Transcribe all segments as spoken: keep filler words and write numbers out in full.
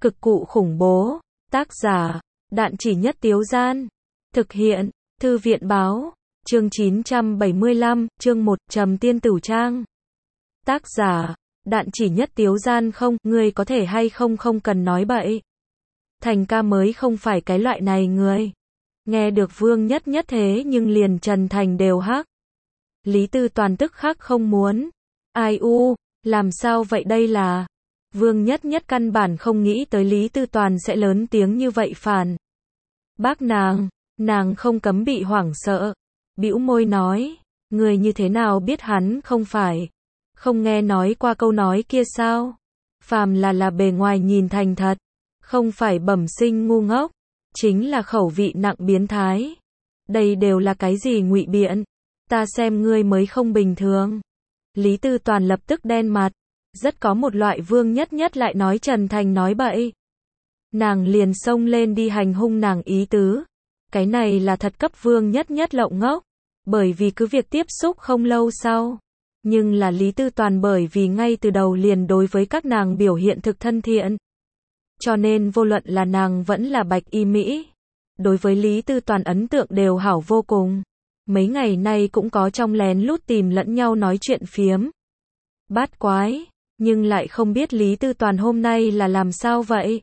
Cực cụ khủng bố. Tác giả, Đạn Chỉ Nhất Tiếu Gian. Thực hiện, Thư viện Báo. Chương chín trăm bảy mươi lăm, chương một, Trầm Tiên Tửu Trang. Tác giả, Đạn Chỉ Nhất Tiếu Gian. Không, ngươi có thể hay không không cần nói bậy. Thành ca mới không phải cái loại này người. Nghe được Vương Nhất Nhất thế nhưng liền Trần Thành đều hắc. Lý Tư Toàn tức khắc không muốn. Ai u, làm sao vậy đây là... Vương Nhất Nhất căn bản không nghĩ tới Lý Tư Toàn sẽ lớn tiếng như vậy phản. Bác nàng, nàng không cấm bị hoảng sợ. Bĩu môi nói, người như thế nào biết hắn không phải. Không nghe nói qua câu nói kia sao? Phàm là là bề ngoài nhìn thành thật. Không phải bẩm sinh ngu ngốc. Chính là khẩu vị nặng biến thái. Đây đều là cái gì ngụy biện. Ta xem ngươi mới không bình thường. Lý Tư Toàn lập tức đen mặt. Rất có một loại Vương Nhất Nhất lại nói Trần Thành nói bậy. Nàng liền xông lên đi hành hung nàng ý tứ. Cái này là thật cấp Vương Nhất Nhất lộng ngốc. Bởi vì cứ việc tiếp xúc không lâu sau. Nhưng là Lý Tư Toàn bởi vì ngay từ đầu liền đối với các nàng biểu hiện thực thân thiện. Cho nên vô luận là nàng vẫn là Bạch Y Mỹ. Đối với Lý Tư Toàn ấn tượng đều hảo vô cùng. Mấy ngày nay cũng có trong lén lút tìm lẫn nhau nói chuyện phiếm. Bát quái. Nhưng lại không biết Lý Tư Toàn hôm nay là làm sao vậy?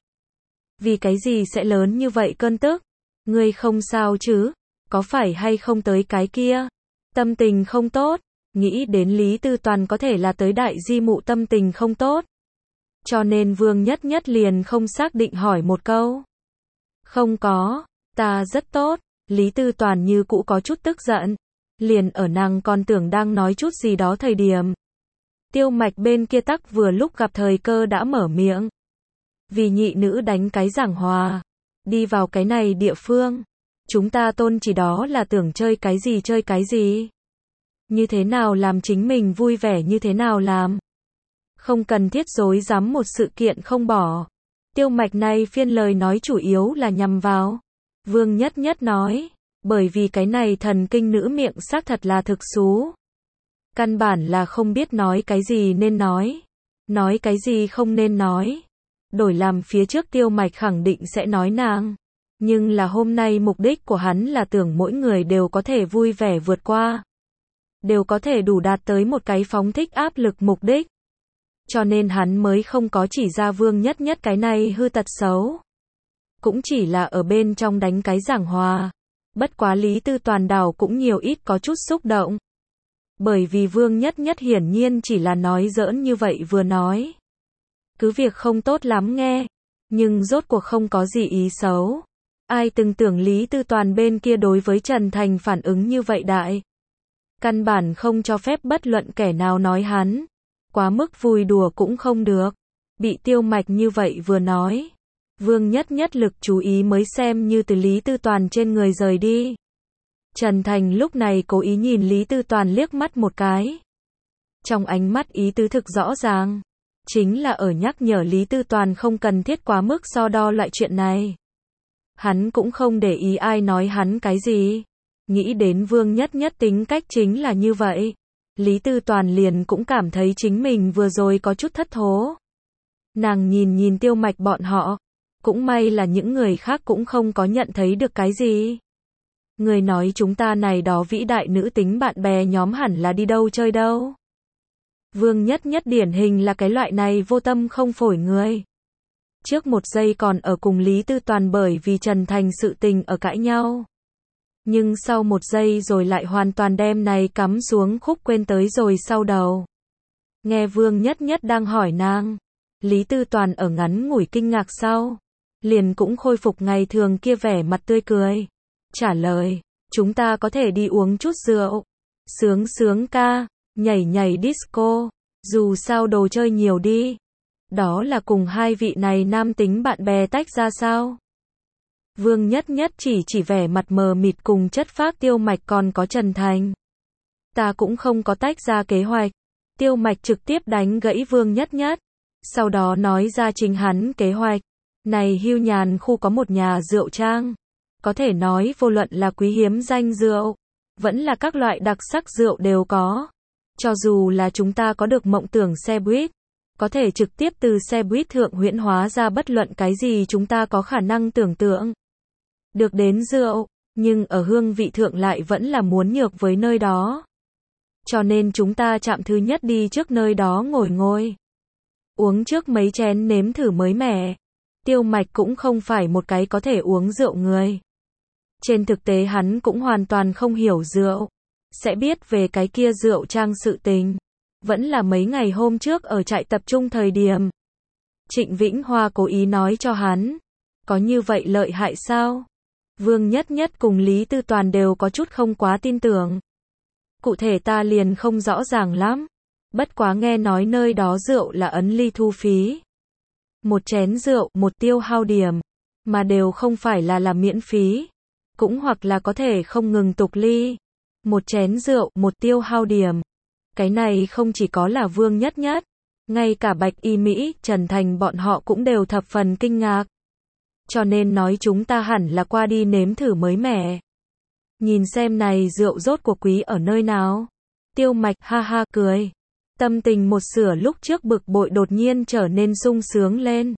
Vì cái gì sẽ lớn như vậy cơn tức? Ngươi không sao chứ? Có phải hay không tới cái kia? Tâm tình không tốt? Nghĩ đến Lý Tư Toàn có thể là tới đại di mụ tâm tình không tốt. Cho nên Vương Nhất Nhất liền không xác định hỏi một câu. Không có, ta rất tốt. Lý Tư Toàn như cũ có chút tức giận. Liền ở nàng còn tưởng đang nói chút gì đó thời điểm. Tiêu Mạch bên kia tắc vừa lúc gặp thời cơ đã mở miệng. Vì nhị nữ đánh cái giảng hòa. Đi vào cái này địa phương. Chúng ta tôn chỉ đó là tưởng chơi cái gì chơi cái gì. Như thế nào làm chính mình vui vẻ như thế nào làm. Không cần thiết dối dám một sự kiện không bỏ. Tiêu Mạch này phiên lời nói chủ yếu là nhằm vào. Vương Nhất Nhất nói. Bởi vì cái này thần kinh nữ miệng xác thật là thực xú. Căn bản là không biết nói cái gì nên nói. Nói cái gì không nên nói. Đổi làm phía trước Tiêu Mạch khẳng định sẽ nói nàng. Nhưng là hôm nay mục đích của hắn là tưởng mỗi người đều có thể vui vẻ vượt qua. Đều có thể đủ đạt tới một cái phóng thích áp lực mục đích. Cho nên hắn mới không có chỉ ra Vương Nhất Nhất cái này hư tật xấu. Cũng chỉ là ở bên trong đánh cái giảng hòa. Bất quá Lý Tư Toàn đảo cũng nhiều ít có chút xúc động. Bởi vì Vương Nhất Nhất hiển nhiên chỉ là nói giỡn như vậy vừa nói. Cứ việc không tốt lắm nghe. Nhưng rốt cuộc không có gì ý xấu. Ai từng tưởng Lý Tư Toàn bên kia đối với Trần Thành phản ứng như vậy đại. Căn bản không cho phép bất luận kẻ nào nói hắn. Quá mức vui đùa cũng không được. Bị Tiêu Mạch như vậy vừa nói. Vương Nhất Nhất lực chú ý mới xem như từ Lý Tư Toàn trên người rời đi. Trần Thành lúc này cố ý nhìn Lý Tư Toàn liếc mắt một cái. Trong ánh mắt ý tứ thực rõ ràng. Chính là ở nhắc nhở Lý Tư Toàn không cần thiết quá mức so đo loại chuyện này. Hắn cũng không để ý ai nói hắn cái gì. Nghĩ đến Vương Nhất Nhất tính cách chính là như vậy. Lý Tư Toàn liền cũng cảm thấy chính mình vừa rồi có chút thất thố. Nàng nhìn nhìn Tiêu Mạch bọn họ. Cũng may là những người khác cũng không có nhận thấy được cái gì. Người nói chúng ta này đó vĩ đại nữ tính bạn bè nhóm hẳn là đi đâu chơi đâu. Vương Nhất Nhất điển hình là cái loại này vô tâm không phổi người. Trước một giây còn ở cùng Lý Tư Toàn bởi vì Trần Thành sự tình ở cãi nhau. Nhưng sau một giây rồi lại hoàn toàn đem này cắm xuống khúc quên tới rồi sau đầu. Nghe Vương Nhất Nhất đang hỏi nàng. Lý Tư Toàn ở ngắn ngủi kinh ngạc sau. Liền cũng khôi phục ngày thường kia vẻ mặt tươi cười. Trả lời, chúng ta có thể đi uống chút rượu. Sướng sướng ca, nhảy nhảy disco. Dù sao đồ chơi nhiều đi. Đó là cùng hai vị này nam tính bạn bè tách ra sao? Vương Nhất Nhất chỉ chỉ vẻ mặt mờ mịt cùng chất phác Tiêu Mạch còn có Trần Thành. Ta cũng không có tách ra kế hoạch. Tiêu Mạch trực tiếp đánh gãy Vương Nhất Nhất. Sau đó nói ra chính hắn kế hoạch. Này Hưu Nhàn khu có một nhà rượu trang. Có thể nói vô luận là quý hiếm danh rượu. Vẫn là các loại đặc sắc rượu đều có. Cho dù là chúng ta có được mộng tưởng xe buýt. có thể trực tiếp từ xe buýt thượng huyễn hóa ra bất luận cái gì chúng ta có khả năng tưởng tượng. Được đến rượu, nhưng ở hương vị thượng lại vẫn là muốn nhược với nơi đó. Cho nên chúng ta chạm thứ nhất đi trước nơi đó ngồi ngồi. Uống trước mấy chén nếm thử mới mẻ. Tiêu Mạch cũng không phải một cái có thể uống rượu người. Trên thực tế hắn cũng hoàn toàn không hiểu rượu. Sẽ biết về cái kia rượu trang sự tình. Vẫn là mấy ngày hôm trước ở trại tập trung thời điểm. Trịnh Vĩnh Hoa cố ý nói cho hắn. Có như vậy lợi hại sao? Vương Nhất Nhất cùng Lý Tư Toàn đều có chút không quá tin tưởng. Cụ thể ta liền không rõ ràng lắm. Bất quá nghe nói nơi đó rượu là ấn ly thu phí. Một chén rượu, một tiêu hao điểm. Mà đều không phải là là miễn phí. Cũng hoặc là có thể không ngừng tục ly. Một chén rượu, một tiêu hao điểm. Cái này không chỉ có là Vương Nhất Nhất. Ngay cả Bạch Y Mỹ, Trần Thành bọn họ cũng đều thập phần kinh ngạc. Cho nên nói chúng ta hẳn là qua đi nếm thử mới mẻ. Nhìn xem này rượu rốt của quý ở nơi nào. Tiêu Mạch ha ha cười. Tâm tình một sửa lúc trước bực bội đột nhiên trở nên sung sướng lên.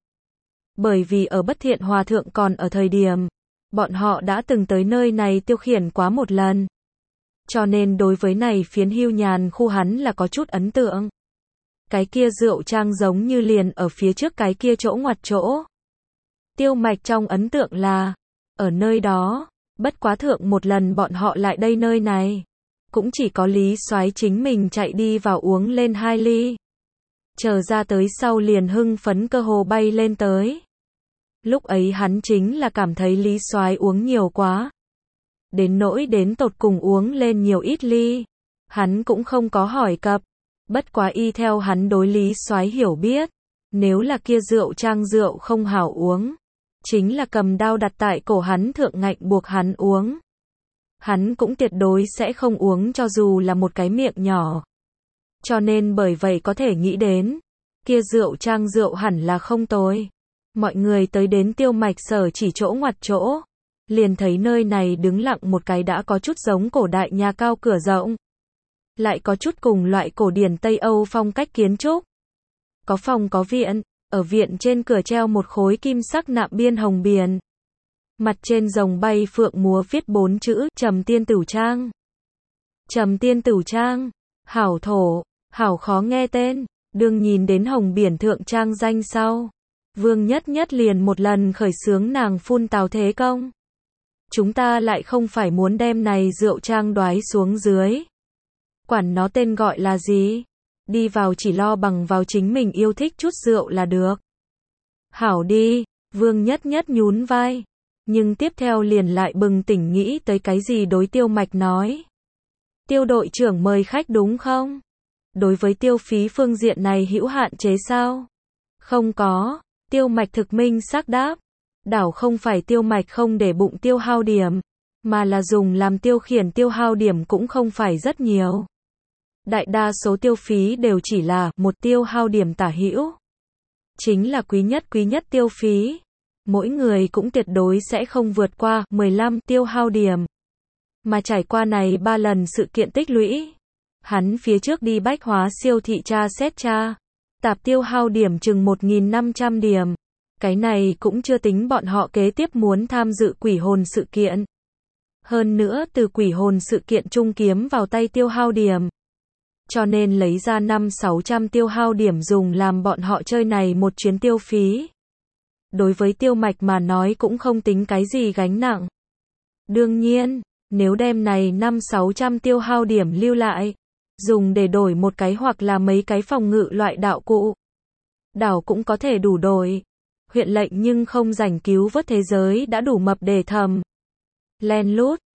Bởi vì ở Bất Thiện Hòa Thượng còn ở thời điểm, bọn họ đã từng tới nơi này tiêu khiển quá một lần. Cho nên đối với này phiến hưu nhàn khu hắn là có chút ấn tượng. Cái kia rượu trang giống như liền ở phía trước cái kia chỗ ngoặt chỗ. Tiêu Mạch trong ấn tượng là, ở nơi đó, bất quá thượng một lần bọn họ lại đây nơi này. Cũng chỉ có Lý Soái chính mình chạy đi vào uống lên hai ly. Chờ ra tới sau liền hưng phấn cơ hồ bay lên tới. Lúc ấy hắn chính là cảm thấy Lý Soái uống nhiều quá. Đến nỗi đến tột cùng uống lên nhiều ít ly. Hắn cũng không có hỏi cập. Bất quá y theo hắn đối Lý Soái hiểu biết. Nếu là kia rượu trang rượu không hảo uống. Chính là cầm đao đặt tại cổ hắn thượng ngạnh buộc hắn uống. Hắn cũng tuyệt đối sẽ không uống cho dù là một cái miệng nhỏ. Cho nên bởi vậy có thể nghĩ đến. Kia rượu trang rượu hẳn là không tồi. Mọi người tới đến Tiêu Mạch sở chỉ chỗ ngoặt chỗ. Liền thấy nơi này đứng lặng một cái đã có chút giống cổ đại nhà cao cửa rộng. Lại có chút cùng loại cổ điển Tây Âu phong cách kiến trúc. Có phòng có viện, ở viện trên cửa treo một khối kim sắc nạm biên hồng biển. Mặt trên rồng bay phượng múa viết bốn chữ, Trầm Tiên Tửu Trang. Trầm Tiên Tửu Trang, hảo thổ, hảo khó nghe tên, đương nhìn đến hồng biển thượng trang danh sau. Vương Nhất Nhất liền một lần khởi xướng nàng phun tào thế công. Chúng ta lại không phải muốn đem này rượu trang đoái xuống dưới. Quản nó tên gọi là gì? Đi vào chỉ lo bằng vào chính mình yêu thích chút rượu là được. Hảo đi, Vương Nhất Nhất nhún vai. Nhưng tiếp theo liền lại bừng tỉnh nghĩ tới cái gì đối Tiêu Mạch nói. Tiêu đội trưởng mời khách đúng không? Đối với tiêu phí phương diện này hữu hạn chế sao? Không có, Tiêu Mạch thực minh xác đáp. Đảo không phải Tiêu Mạch không để bụng tiêu hao điểm, mà là dùng làm tiêu khiển tiêu hao điểm cũng không phải rất nhiều. Đại đa số tiêu phí đều chỉ là một tiêu hao điểm tả hữu. Chính là quý nhất quý nhất tiêu phí. Mỗi người cũng tuyệt đối sẽ không vượt qua mười lăm tiêu hao điểm. Mà trải qua này ba lần sự kiện tích lũy. Hắn phía trước đi bách hóa siêu thị tra xét tra. Tạp tiêu hao điểm chừng một nghìn năm trăm điểm. Cái này cũng chưa tính bọn họ kế tiếp muốn tham dự quỷ hồn sự kiện. Hơn nữa từ quỷ hồn sự kiện trung kiếm vào tay tiêu hao điểm. Cho nên lấy ra năm sáu trăm tiêu hao điểm dùng làm bọn họ chơi này một chuyến tiêu phí. Đối với Tiêu Mạch mà nói cũng không tính cái gì gánh nặng. Đương nhiên, nếu đem này năm sáu trăm tiêu hao điểm lưu lại, dùng để đổi một cái hoặc là mấy cái phòng ngự loại đạo cụ. Đảo cũng có thể đủ đổi. Huyện lệnh nhưng không rảnh cứu vớt thế giới đã đủ mập để thầm. Len lút,